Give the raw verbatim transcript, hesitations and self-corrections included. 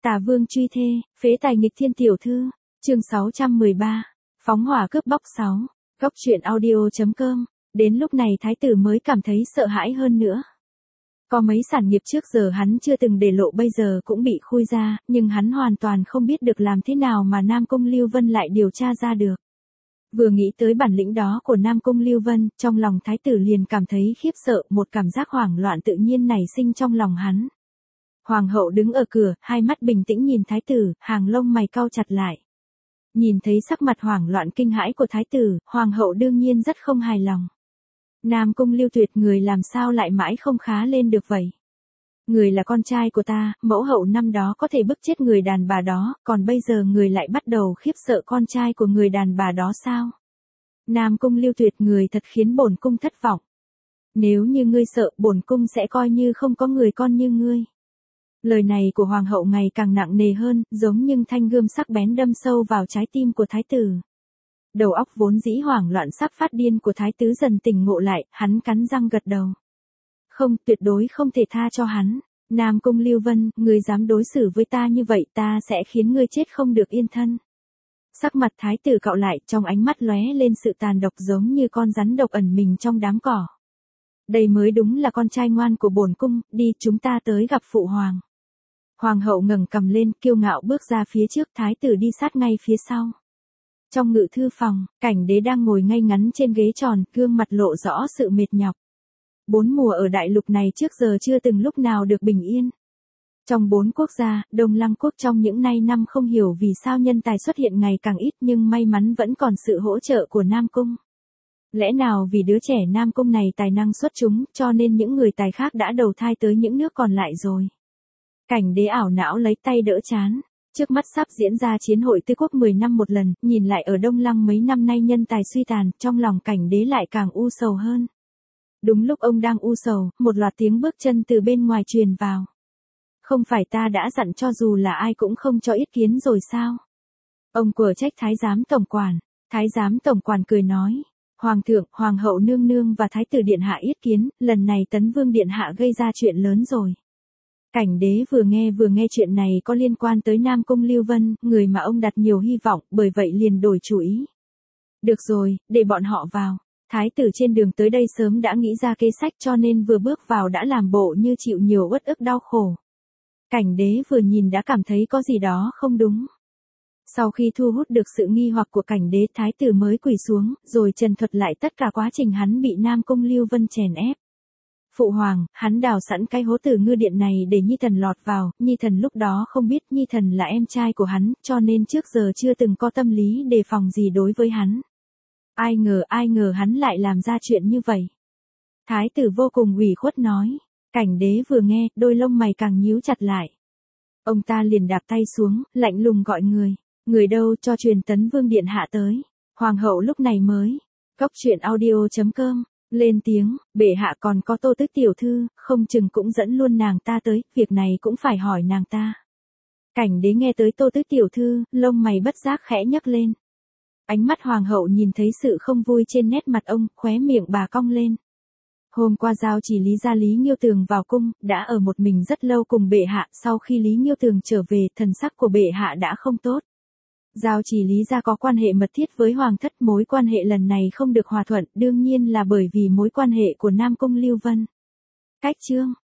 Tả Vương truy thê, phế tài nghịch thiên tiểu thư, chương sáu trăm mười ba, phóng hỏa cướp bóc sáu, góc truyện audio.com, đến lúc này thái tử mới cảm thấy sợ hãi hơn nữa. Có mấy sản nghiệp trước giờ hắn chưa từng để lộ bây giờ cũng bị khui ra, nhưng hắn hoàn toàn không biết được làm thế nào mà Nam Cung Lưu Vân lại điều tra ra được. Vừa nghĩ tới bản lĩnh đó của Nam Cung Lưu Vân, trong lòng thái tử liền cảm thấy khiếp sợ, một cảm giác hoảng loạn tự nhiên nảy sinh trong lòng hắn. Hoàng hậu đứng ở cửa, hai mắt bình tĩnh nhìn thái tử, hàng lông mày cau chặt lại. Nhìn thấy sắc mặt hoảng loạn kinh hãi của thái tử, hoàng hậu đương nhiên rất không hài lòng. Nam Cung Lưu Tuyệt người làm sao lại mãi không khá lên được vậy? Người là con trai của ta, mẫu hậu năm đó có thể bức chết người đàn bà đó, còn bây giờ người lại bắt đầu khiếp sợ con trai của người đàn bà đó sao? Nam Cung Lưu Tuyệt người thật khiến bổn cung thất vọng. Nếu như ngươi sợ, bổn cung sẽ coi như không có người con như ngươi. Lời này của hoàng hậu ngày càng nặng nề hơn, giống như thanh gươm sắc bén đâm sâu vào trái tim của thái tử. Đầu óc vốn dĩ hoảng loạn sắp phát điên của thái tử dần tỉnh ngộ lại, hắn cắn răng gật đầu. Không, tuyệt đối không thể tha cho hắn. Nam Cung Lưu Vân, ngươi dám đối xử với ta như vậy, ta sẽ khiến ngươi chết không được yên thân. Sắc mặt thái tử cau lại, trong ánh mắt lóe lên sự tàn độc giống như con rắn độc ẩn mình trong đám cỏ. Đây mới đúng là con trai ngoan của bổn cung, đi chúng ta tới gặp phụ hoàng. Hoàng hậu ngẩng cằm lên, kiêu ngạo bước ra phía trước, thái tử đi sát ngay phía sau. Trong ngự thư phòng, Cảnh Đế đang ngồi ngay ngắn trên ghế tròn, gương mặt lộ rõ sự mệt nhọc. Bốn mùa ở đại lục này trước giờ chưa từng lúc nào được bình yên. Trong bốn quốc gia, Đông Lăng quốc trong những nay năm không hiểu vì sao nhân tài xuất hiện ngày càng ít, nhưng may mắn vẫn còn sự hỗ trợ của Nam Cung. Lẽ nào vì đứa trẻ Nam Cung này tài năng xuất chúng, cho nên những người tài khác đã đầu thai tới những nước còn lại rồi. Cảnh Đế ảo não lấy tay đỡ trán. Trước mắt sắp diễn ra chiến hội tứ quốc mười năm một lần, nhìn lại ở Đông Lăng mấy năm nay nhân tài suy tàn, trong lòng Cảnh Đế lại càng u sầu hơn. Đúng lúc ông đang u sầu, một loạt tiếng bước chân từ bên ngoài truyền vào. Không phải ta đã dặn cho dù là ai cũng không cho ý kiến rồi sao? Ông quở trách thái giám tổng quản. Thái giám tổng quản cười nói. Hoàng thượng, hoàng hậu nương nương và thái tử điện hạ ý kiến, lần này Tấn Vương điện hạ gây ra chuyện lớn rồi. Cảnh Đế vừa nghe vừa nghe chuyện này có liên quan tới Nam Cung Lưu Vân, người mà ông đặt nhiều hy vọng, bởi vậy liền đổi chủ ý. Được rồi, để bọn họ vào. Thái tử trên đường tới đây sớm đã nghĩ ra kế sách cho nên vừa bước vào đã làm bộ như chịu nhiều uất ức đau khổ. Cảnh Đế vừa nhìn đã cảm thấy có gì đó không đúng. Sau khi thu hút được sự nghi hoặc của Cảnh Đế, thái tử mới quỳ xuống, rồi trần thuật lại tất cả quá trình hắn bị Nam Cung Lưu Vân chèn ép. Phụ hoàng, hắn đào sẵn cái hố tử ngư điện này để Nhi thần lọt vào, Nhi thần lúc đó không biết Nhi thần là em trai của hắn, cho nên trước giờ chưa từng có tâm lý đề phòng gì đối với hắn. Ai ngờ ai ngờ hắn lại làm ra chuyện như vậy. Thái tử vô cùng ủy khuất nói. Cảnh Đế vừa nghe, đôi lông mày càng nhíu chặt lại. Ông ta liền đạp tay xuống, lạnh lùng gọi người. Người đâu cho truyền Tấn Vương điện hạ tới. Hoàng hậu lúc này mới. Góc truyện audio.com. Lên tiếng, bệ hạ còn có Tô Tước tiểu thư, không chừng cũng dẫn luôn nàng ta tới, việc này cũng phải hỏi nàng ta. Cảnh Đế nghe tới Tô Tước tiểu thư, lông mày bất giác khẽ nhấc lên. Ánh mắt hoàng hậu nhìn thấy sự không vui trên nét mặt ông, khóe miệng bà cong lên. Hôm qua giao chỉ Lý gia Lý Nghiêu Tường vào cung, đã ở một mình rất lâu cùng bệ hạ, sau khi Lý Nghiêu Tường trở về, thần sắc của bệ hạ đã không tốt. Giao chỉ Lý gia có quan hệ mật thiết với hoàng thất, mối quan hệ lần này không được hòa thuận, đương nhiên là bởi vì mối quan hệ của Nam Cung Lưu Vân. Cách chương